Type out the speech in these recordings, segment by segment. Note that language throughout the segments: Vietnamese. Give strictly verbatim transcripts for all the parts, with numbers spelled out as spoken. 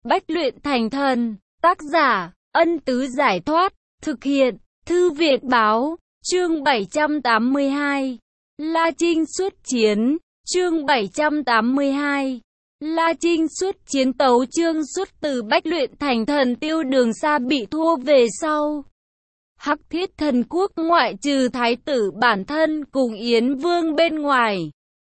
Bách luyện thành thần. Tác giả, Ân Tứ Giải Thoát. Thực hiện, Thư viện Báo. Chương bảy trăm tám mươi hai. La Trinh xuất chiến. Chương bảy trăm tám mươi hai. La Trinh xuất chiến. Tấu chương xuất từ Bách luyện thành thần. Tiêu Đường Sa bị thua về sau. Hắc Thiết Thần Quốc ngoại trừ thái tử bản thân cùng Yến Vương bên ngoài,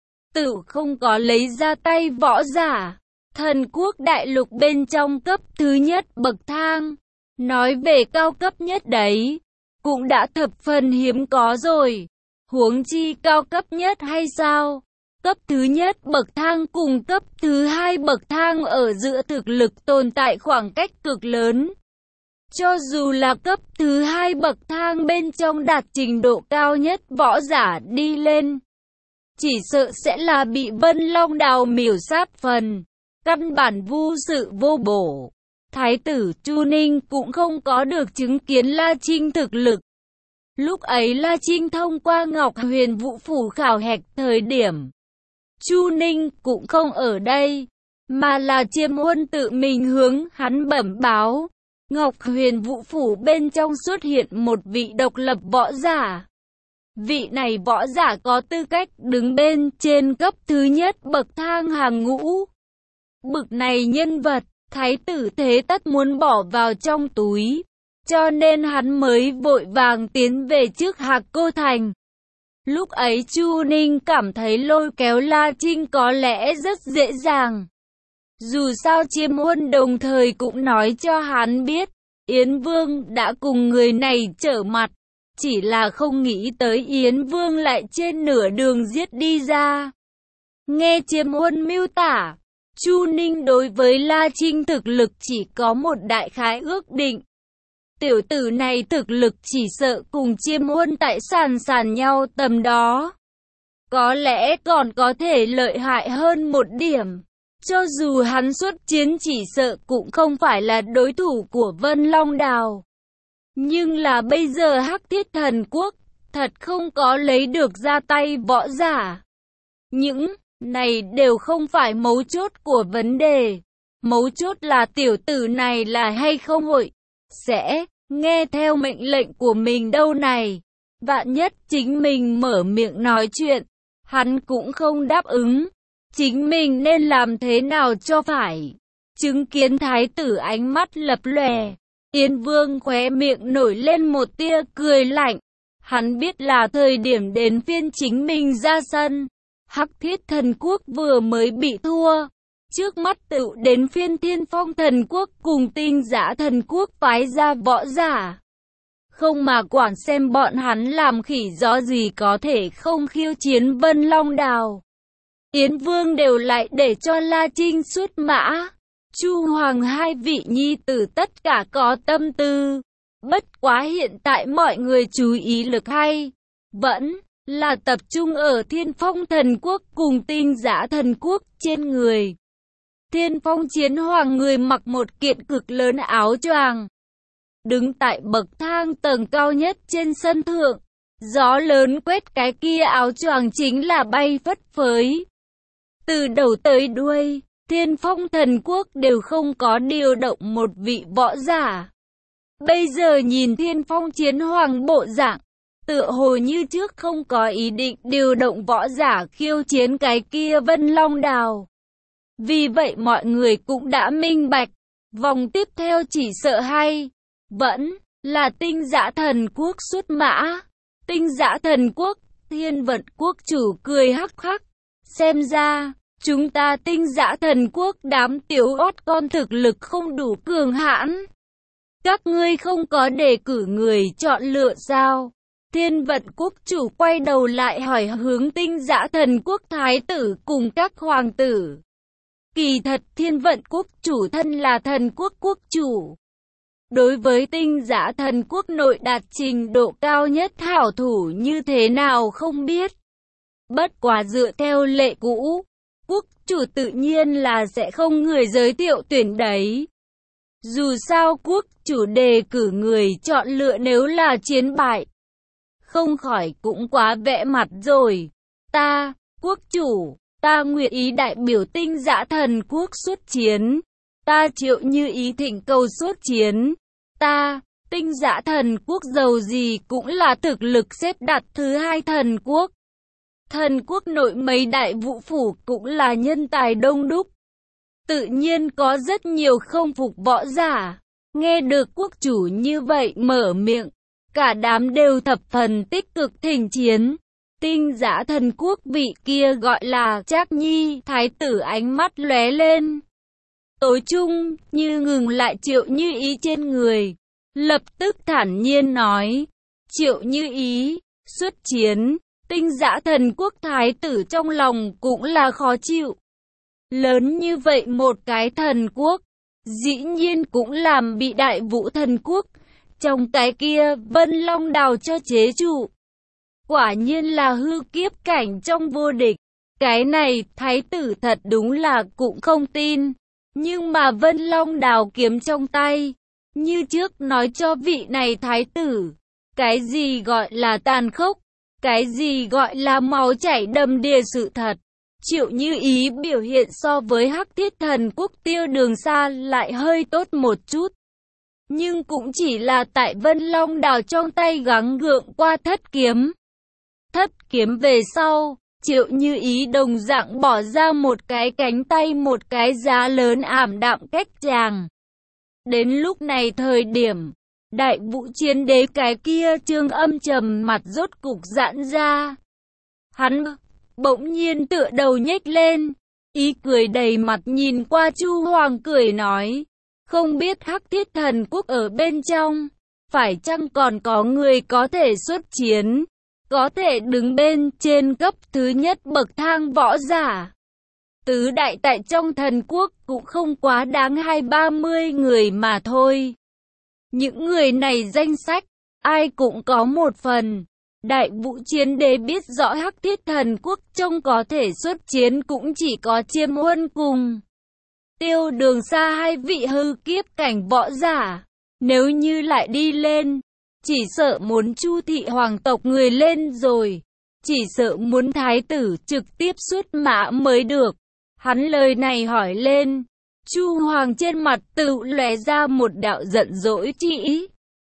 tự không có lấy ra tay võ giả. Thần Quốc đại lục bên trong cấp thứ nhất bậc thang, nói về cao cấp nhất đấy, cũng đã thập phần hiếm có rồi. Huống chi cao cấp nhất hay sao? Cấp thứ nhất bậc thang cùng cấp thứ hai bậc thang ở giữa thực lực tồn tại khoảng cách cực lớn. Cho dù là cấp thứ hai bậc thang bên trong đạt trình độ cao nhất võ giả đi lên, chỉ sợ sẽ là bị Vân Long Đào miểu sát phần, căn bản vô sự vô bổ. Thái tử Chu Ninh cũng không có được chứng kiến La Trinh thực lực. Lúc ấy La Trinh thông qua Ngọc Huyền Vũ Phủ khảo hạch thời điểm, Chu Ninh cũng không ở đây, mà là Chiêm Huân tự mình hướng hắn bẩm báo. Ngọc Huyền Vũ Phủ bên trong xuất hiện một vị độc lập võ giả. Vị này võ giả có tư cách đứng bên trên cấp thứ nhất bậc thang hàng ngũ. Bực này nhân vật, thái tử thế tất muốn bỏ vào trong túi, cho nên hắn mới vội vàng tiến về trước Hạc Cô Thành. Lúc ấy Chu Ninh cảm thấy lôi kéo La Trinh có lẽ rất dễ dàng. Dù sao Chiêm Huân đồng thời cũng nói cho hắn biết, Yến Vương đã cùng người này trở mặt, chỉ là không nghĩ tới Yến Vương lại trên nửa đường giết đi ra. Nghe Chiêm Huân miêu tả, Chu Ninh đối với La Trinh thực lực chỉ có một đại khái ước định. Tiểu tử này thực lực chỉ sợ cùng Chiêm Huân tại sàn sàn nhau tầm đó. Có lẽ còn có thể lợi hại hơn một điểm. Cho dù hắn xuất chiến chỉ sợ cũng không phải là đối thủ của Vân Long Đào. Nhưng là bây giờ Hắc Thiết Thần Quốc thật không có lấy được ra tay võ giả. Những này đều không phải mấu chốt của vấn đề. Mấu chốt là tiểu tử này là hay không hội sẽ nghe theo mệnh lệnh của mình đâu này. Vạn nhất chính mình mở miệng nói chuyện, hắn cũng không đáp ứng. Chính mình nên làm thế nào cho phải? Chứng kiến thái tử ánh mắt lập lòe, Yến Vương khóe miệng nổi lên một tia cười lạnh. Hắn biết là thời điểm đến phiên chính mình ra sân. Hắc Thiết Thần Quốc vừa mới bị thua, trước mắt tự đến phiên Thiên Phong Thần Quốc cùng Tinh Giã Thần Quốc phái ra võ giả. Không mà quản xem bọn hắn làm khỉ gió gì có thể không khiêu chiến Vân Long Đào. Yến Vương đều lại để cho La Trinh xuất mã. Chu Hoàng hai vị nhi tử tất cả có tâm tư. Bất quá hiện tại mọi người chú ý lực hay vẫn là tập trung ở Thiên Phong Thần Quốc cùng Tinh Giã Thần Quốc trên người. Thiên Phong Chiến Hoàng người mặc một kiện cực lớn áo choàng, đứng tại bậc thang tầng cao nhất trên sân thượng. Gió lớn quét cái kia áo choàng chính là bay phất phới. Từ đầu tới đuôi, Thiên Phong Thần Quốc đều không có điều động một vị võ giả. Bây giờ nhìn Thiên Phong Chiến Hoàng bộ dạng, tựa hồ như trước không có ý định điều động võ giả khiêu chiến cái kia Vân Long Đào. Vì vậy mọi người cũng đã minh bạch, vòng tiếp theo chỉ sợ hay vẫn là Tinh Giã Thần Quốc xuất mã. Tinh Giã Thần Quốc, Thiên Vận Quốc chủ cười hắc hắc. Xem ra, chúng ta Tinh Giã Thần Quốc đám tiểu ót con thực lực không đủ cường hãn. Các ngươi không có đề cử người chọn lựa sao? Thiên Vận Quốc chủ quay đầu lại hỏi hướng Tinh Giã Thần Quốc thái tử cùng các hoàng tử. Kỳ thật Thiên Vận Quốc chủ thân là thần quốc quốc chủ. Đối với Tinh Giã Thần Quốc nội đạt trình độ cao nhất hảo thủ như thế nào không biết. Bất quá dựa theo lệ cũ, quốc chủ tự nhiên là sẽ không người giới thiệu tuyển đấy. Dù sao quốc chủ đề cử người chọn lựa nếu là chiến bại, không khỏi cũng quá vẽ mặt rồi. Ta, quốc chủ, ta nguyện ý đại biểu Tinh Giã Thần Quốc xuất chiến. Ta Triệu Như Ý thỉnh cầu xuất chiến. Ta, Tinh Dã Thần Quốc giàu gì cũng là thực lực xếp đặt thứ hai thần quốc. Thần quốc nội mấy đại vũ phủ cũng là nhân tài đông đúc. Tự nhiên có rất nhiều không phục võ giả. Nghe được quốc chủ như vậy mở miệng, cả đám đều thập phần tích cực thỉnh chiến. Tinh Dã Thần Quốc vị kia gọi là Trác Nhi, thái tử ánh mắt lóe lên. Tối trung, như ngừng lại Triệu Như Ý trên người. Lập tức thản nhiên nói, Triệu Như Ý, xuất chiến. Tinh Dã Thần Quốc thái tử trong lòng cũng là khó chịu. Lớn như vậy một cái thần quốc, dĩ nhiên cũng làm bị Đại Vũ Thần Quốc, trong cái kia Vân Long Đào cho chế trụ. Quả nhiên là hư kiếp cảnh trong vô địch. Cái này thái tử thật đúng là cũng không tin. Nhưng mà Vân Long Đào kiếm trong tay, như trước nói cho vị này thái tử, cái gì gọi là tàn khốc, cái gì gọi là máu chảy đầm đìa sự thật. Triệu Như Ý biểu hiện so với Hắc Thiết Thần Quốc Tiêu Đường Sa lại hơi tốt một chút. Nhưng cũng chỉ là tại Vân Long Đào trong tay gắng gượng qua thất kiếm. Thất kiếm về sau, Triệu Như Ý đồng dạng bỏ ra một cái cánh tay một cái giá lớn ảm đạm cách chàng. Đến lúc này thời điểm, Đại Vũ Chiến Đế cái kia trương âm trầm mặt rốt cục giãn ra. Hắn bỗng nhiên tựa đầu nhếch lên, ý cười đầy mặt nhìn qua Chu Hoàng cười nói, không biết Hắc Thiết Thần Quốc ở bên trong, phải chăng còn có người có thể xuất chiến, có thể đứng bên trên cấp thứ nhất bậc thang võ giả. Tứ đại tại trong thần quốc cũng không quá đáng hai ba mươi người mà thôi. Những người này danh sách, ai cũng có một phần. Đại Vũ Chiến Đế biết rõ Hắc Thiết Thần Quốc trông có thể xuất chiến cũng chỉ có Chiêm Huân cùng Tiêu Đường Sa hai vị hư kiếp cảnh võ giả. Nếu như lại đi lên, chỉ sợ muốn Chu thị hoàng tộc người lên rồi. Chỉ sợ muốn thái tử trực tiếp xuất mã mới được. Hắn lời này hỏi lên, Chu Hoàng trên mặt tự lóe ra một đạo giận dỗi chi ý.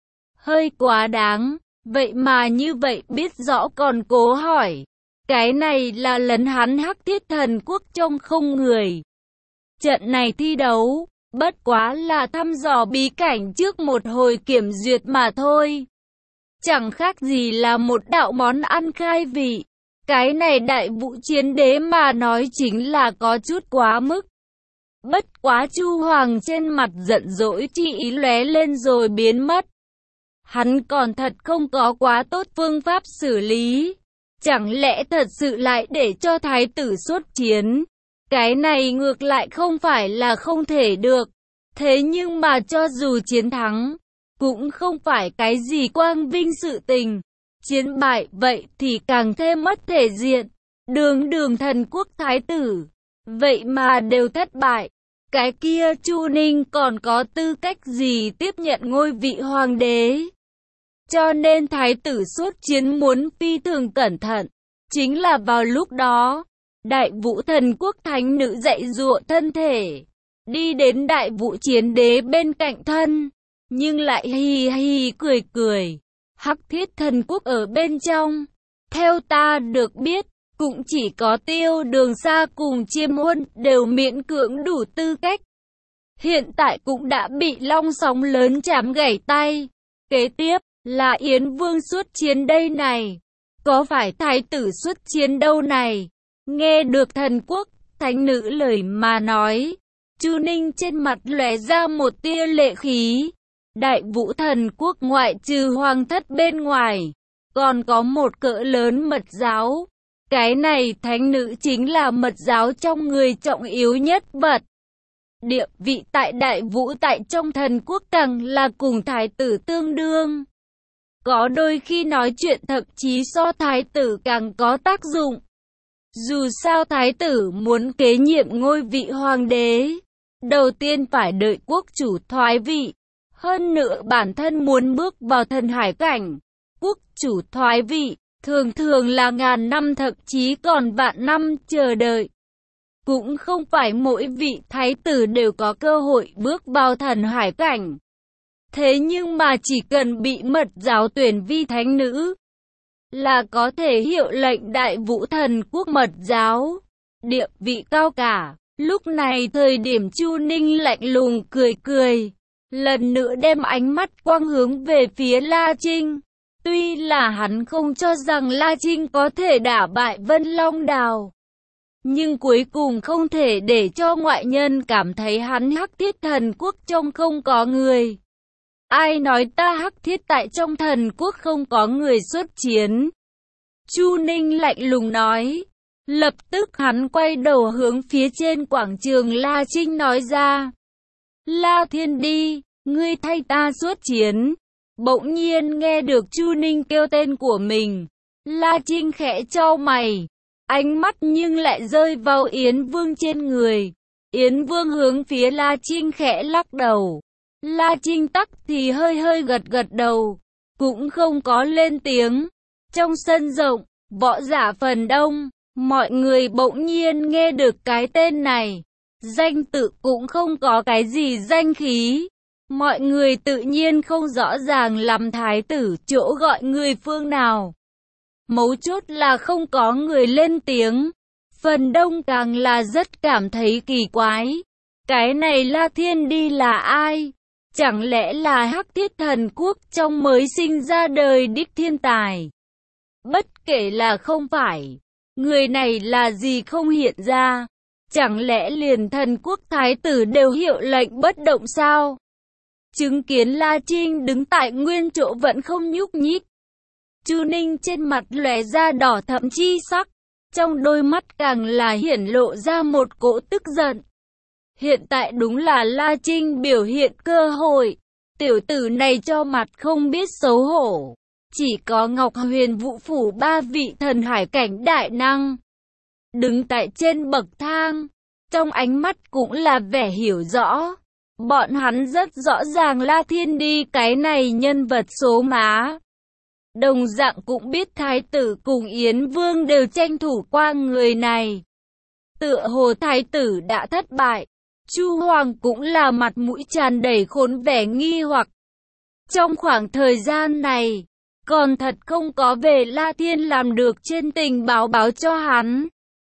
Hơi quá đáng, vậy mà như vậy biết rõ còn cố hỏi. Cái này là lấn hắn Hắc Thiết Thần Quốc trong không người. Trận này thi đấu, bất quá là thăm dò bí cảnh trước một hồi kiểm duyệt mà thôi. Chẳng khác gì là một đạo món ăn khai vị. Cái này Đại Vũ Chiến Đế mà nói chính là có chút quá mức. Bất quá Chu Hoàng trên mặt giận dỗi chi ý lóe lên rồi biến mất. Hắn còn thật không có quá tốt phương pháp xử lý. Chẳng lẽ thật sự lại để cho thái tử xuất chiến? Cái này ngược lại không phải là không thể được. Thế nhưng mà cho dù chiến thắng, cũng không phải cái gì quang vinh sự tình. Chiến bại vậy thì càng thêm mất thể diện. Đường đường thần quốc thái tử, vậy mà đều thất bại. Cái kia Chu Ninh còn có tư cách gì tiếp nhận ngôi vị hoàng đế? Cho nên thái tử xuất chiến muốn phi thường cẩn thận. Chính là vào lúc đó, Đại Vũ Thần Quốc thánh nữ dạy dụa thân thể, đi đến Đại Vũ Chiến Đế bên cạnh thân, nhưng lại hì hì cười cười. Hắc Thiết Thần Quốc ở bên trong, theo ta được biết, cũng chỉ có Tiêu Đường Sa cùng Chiêm Huân đều miễn cưỡng đủ tư cách. Hiện tại cũng đã bị long sóng lớn chạm gãy tay. Kế tiếp là Yến Vương xuất chiến đây này. Có phải thái tử xuất chiến đâu này? Nghe được thần quốc, thánh nữ lời mà nói, Chu Ninh trên mặt lóe ra một tia lệ khí. Đại Vũ Thần Quốc ngoại trừ hoàng thất bên ngoài, còn có một cỡ lớn mật giáo. Cái này thánh nữ chính là mật giáo trong người trọng yếu nhất vật. Địa vị tại Đại Vũ tại trong thần quốc càng là cùng thái tử tương đương. Có đôi khi nói chuyện thậm chí so thái tử càng có tác dụng. Dù sao thái tử muốn kế nhiệm ngôi vị hoàng đế, đầu tiên phải đợi quốc chủ thoái vị. Hơn nữa bản thân muốn bước vào thần hải cảnh, quốc chủ thoái vị, thường thường là ngàn năm thậm chí còn vạn năm chờ đợi. Cũng không phải mỗi vị thái tử đều có cơ hội bước vào thần hải cảnh. Thế nhưng mà chỉ cần bị mật giáo tuyển vi thánh nữ, là có thể hiệu lệnh Đại Vũ Thần Quốc mật giáo, địa vị cao cả. Lúc này thời điểm Chu Ninh lạnh lùng cười cười, lần nữa đem ánh mắt quang hướng về phía La Trinh. Tuy là hắn không cho rằng La Trinh có thể đả bại Vân Long Đào, nhưng cuối cùng không thể để cho ngoại nhân cảm thấy hắn Hắc Thiết Thần Quốc trong không có người. Ai nói ta Hắc Thiết tại trong thần quốc không có người xuất chiến? Chu Ninh lạnh lùng nói. Lập tức hắn quay đầu hướng phía trên quảng trường La Trinh nói ra. La Thiên đi, ngươi thay ta xuất chiến. Bỗng nhiên nghe được Chu Ninh kêu tên của mình. La Trinh khẽ chau mày, ánh mắt nhưng lại rơi vào Yến Vương trên người. Yến Vương hướng phía La Trinh khẽ lắc đầu. La Trinh tắc thì hơi hơi gật gật đầu, cũng không có lên tiếng. Trong sân rộng, võ giả phần đông, mọi người bỗng nhiên nghe được cái tên này. Danh tự cũng không có cái gì danh khí. Mọi người tự nhiên không rõ ràng làm thái tử chỗ gọi người phương nào. Mấu chốt là không có người lên tiếng. Phần đông càng là rất cảm thấy kỳ quái. Cái này La Thiên đi là ai? Chẳng lẽ là Hắc Thiết Thần Quốc trong mới sinh ra đời đích thiên tài? Bất kể là không phải, người này là gì không hiện ra? Chẳng lẽ liền thần quốc thái tử đều hiệu lệnh bất động sao? Chứng kiến La Trinh đứng tại nguyên chỗ vẫn không nhúc nhích. Chu Ninh trên mặt lóe ra đỏ thẫm chi sắc, trong đôi mắt càng là hiển lộ ra một cỗ tức giận. Hiện tại đúng là La Trinh biểu hiện cơ hội. Tiểu tử này cho mặt không biết xấu hổ. Chỉ có Ngọc Huyền Vũ Phủ ba vị thần hải cảnh đại năng đứng tại trên bậc thang, trong ánh mắt cũng là vẻ hiểu rõ. Bọn hắn rất rõ ràng La Thiên đi cái này nhân vật số má. Đồng dạng cũng biết thái tử cùng Yến Vương đều tranh thủ qua người này. Tựa hồ thái tử đã thất bại, Chu Hoàng cũng là mặt mũi tràn đầy khốn vẻ nghi hoặc. Trong khoảng thời gian này, còn thật không có về La Thiên làm được trên tình báo báo cho hắn.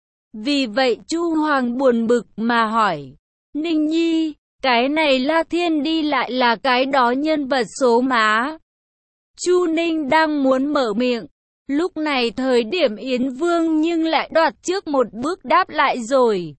Vì vậy Chu Hoàng buồn bực mà hỏi, Ninh Nhi, cái này La Thiên đi lại là cái đó nhân vật số má. Chu Ninh đang muốn mở miệng, lúc này thời điểm Yến Vương nhưng lại đoạt trước một bước đáp lại rồi.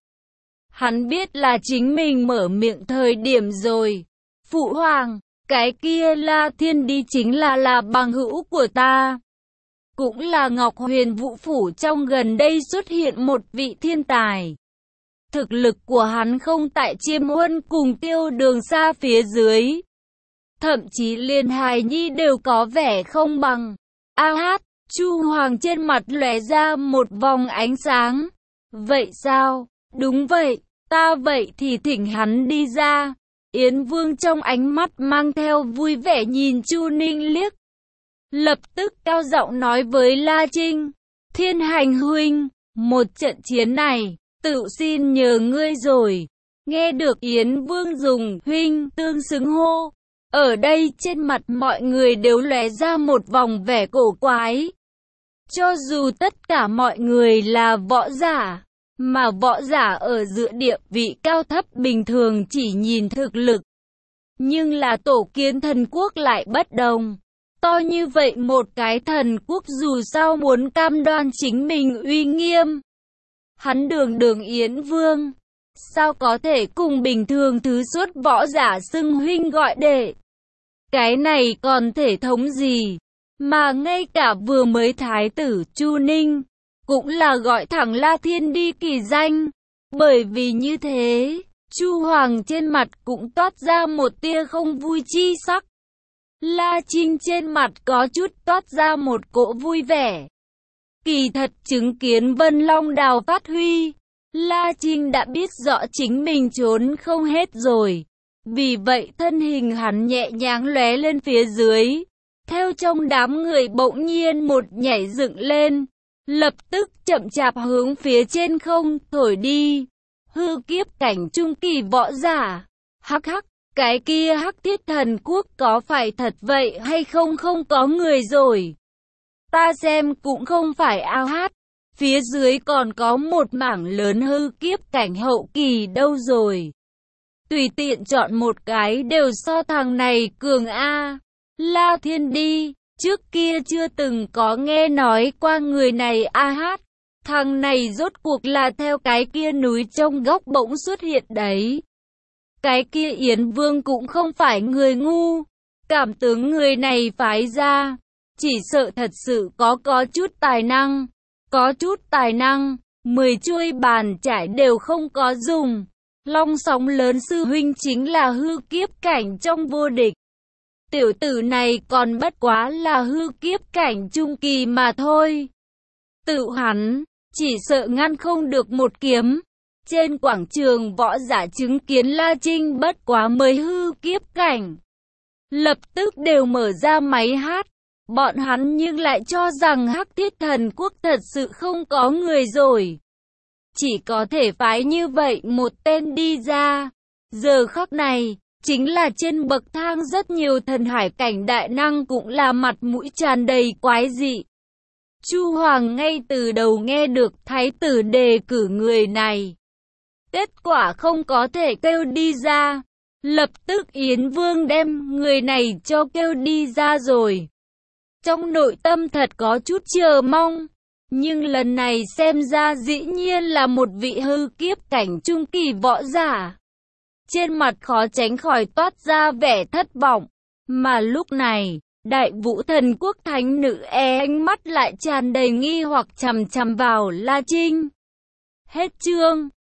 Hắn biết là chính mình mở miệng thời điểm rồi. Phụ Hoàng, cái kia La Thiên đi chính là là bằng hữu của ta. Cũng là Ngọc Huyền Vũ Phủ trong gần đây xuất hiện một vị thiên tài. Thực lực của hắn không tại Chiêm Huân cùng Tiêu Đường Sa phía dưới. Thậm chí liền hài nhi đều có vẻ không bằng. A hát, Chu Hoàng trên mặt lóe ra một vòng ánh sáng. Vậy sao? Đúng vậy, ta vậy thì thỉnh hắn đi ra. Yến Vương trong ánh mắt mang theo vui vẻ nhìn Chu Ninh liếc. Lập tức cao giọng nói với La Trinh, Thiên Hành huynh, một trận chiến này, tự xin nhờ ngươi rồi. Nghe được Yến Vương dùng huynh tương xứng hô, ở đây trên mặt mọi người đều lóe ra một vòng vẻ cổ quái. Cho dù tất cả mọi người là võ giả, mà võ giả ở giữa địa vị cao thấp bình thường chỉ nhìn thực lực. Nhưng là tổ kiến thần quốc lại bất đồng. To như vậy một cái thần quốc dù sao muốn cam đoan chính mình uy nghiêm. Hắn đường đường Yến Vương, sao có thể cùng bình thường thứ xuất võ giả xưng huynh gọi đệ. Cái này còn thể thống gì, mà ngay cả vừa mới thái tử Chu Ninh, cũng là gọi thẳng La Thiên đi kỳ danh. Bởi vì như thế, Chu Hoàng trên mặt cũng toát ra một tia không vui chi sắc. La Trinh trên mặt có chút toát ra một cỗ vui vẻ. Kỳ thật chứng kiến Vân Long Đào phát huy, La Trinh đã biết rõ chính mình trốn không hết rồi. Vì vậy thân hình hắn nhẹ nhàng lóe lên phía dưới. Theo trong đám người bỗng nhiên một nhảy dựng lên. Lập tức chậm chạp hướng phía trên không thổi đi. hư kiếp cảnh trung kỳ võ giả. Hắc hắc, cái kia Hắc Thiết Thần Quốc có phải thật vậy hay không? Không có người rồi. Ta xem cũng không phải ao hát. Phía dưới còn có một mảng lớn hư kiếp cảnh hậu kỳ đâu rồi. Tùy tiện chọn một cái đều so thằng này cường a. La Thiên đi, trước kia chưa từng có nghe nói qua người này a hát. Thằng này rốt cuộc là theo cái kia núi trong góc bỗng xuất hiện đấy. Cái kia Yến Vương cũng không phải người ngu. Cảm tướng người này phái ra, chỉ sợ thật sự có có chút tài năng. Có chút tài năng, mười chuôi bàn chải đều không có dùng. Long Sóng Lớn sư huynh chính là hư kiếp cảnh trong vô địch. Tiểu tử này còn bất quá là hư kiếp cảnh trung kỳ mà thôi. Tự hắn, chỉ sợ ngăn không được một kiếm. Trên quảng trường võ giả chứng kiến La Trinh bất quá mới hư kiếp cảnh. Lập tức đều mở ra máy hát. Bọn hắn nhưng lại cho rằng Hắc Thiết Thần Quốc thật sự không có người rồi. Chỉ có thể phái như vậy một tên đi ra. Giờ khắc này, chính là trên bậc thang rất nhiều thần hải cảnh đại năng cũng là mặt mũi tràn đầy quái dị. Chu Hoàng ngay từ đầu nghe được thái tử đề cử người này. Kết quả không có thể kêu đi ra. Lập tức Yến Vương đem người này cho kêu đi ra rồi. Trong nội tâm thật có chút chờ mong. Nhưng lần này xem ra dĩ nhiên là một vị hư kiếp cảnh trung kỳ võ giả. Trên mặt khó tránh khỏi toát ra vẻ thất vọng. Mà lúc này, Đại Vũ Thần Quốc thánh nữ e ánh mắt lại tràn đầy nghi hoặc chằm chằm vào La Trinh. Hết chương.